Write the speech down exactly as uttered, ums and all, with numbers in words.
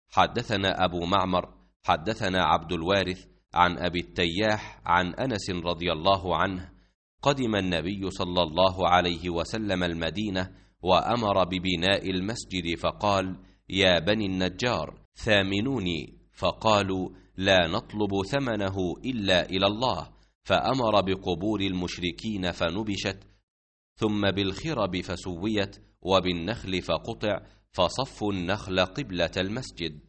حدثنا أبو معمر حدثنا عبد الوارث عن أبي التياح عن أنس رضي الله عنه: قدم النبي صلى الله عليه وسلم المدينة وأمر ببناء المسجد، فقال: يا بني النجار ثامنوني، فقالوا: لا نطلب ثمنه إلا إلى الله، فأمر بقبور المشركين فنبشت، ثم بالخرب فسويت، وبالنخل فقطع، فصفوا النخل قبلة المسجد.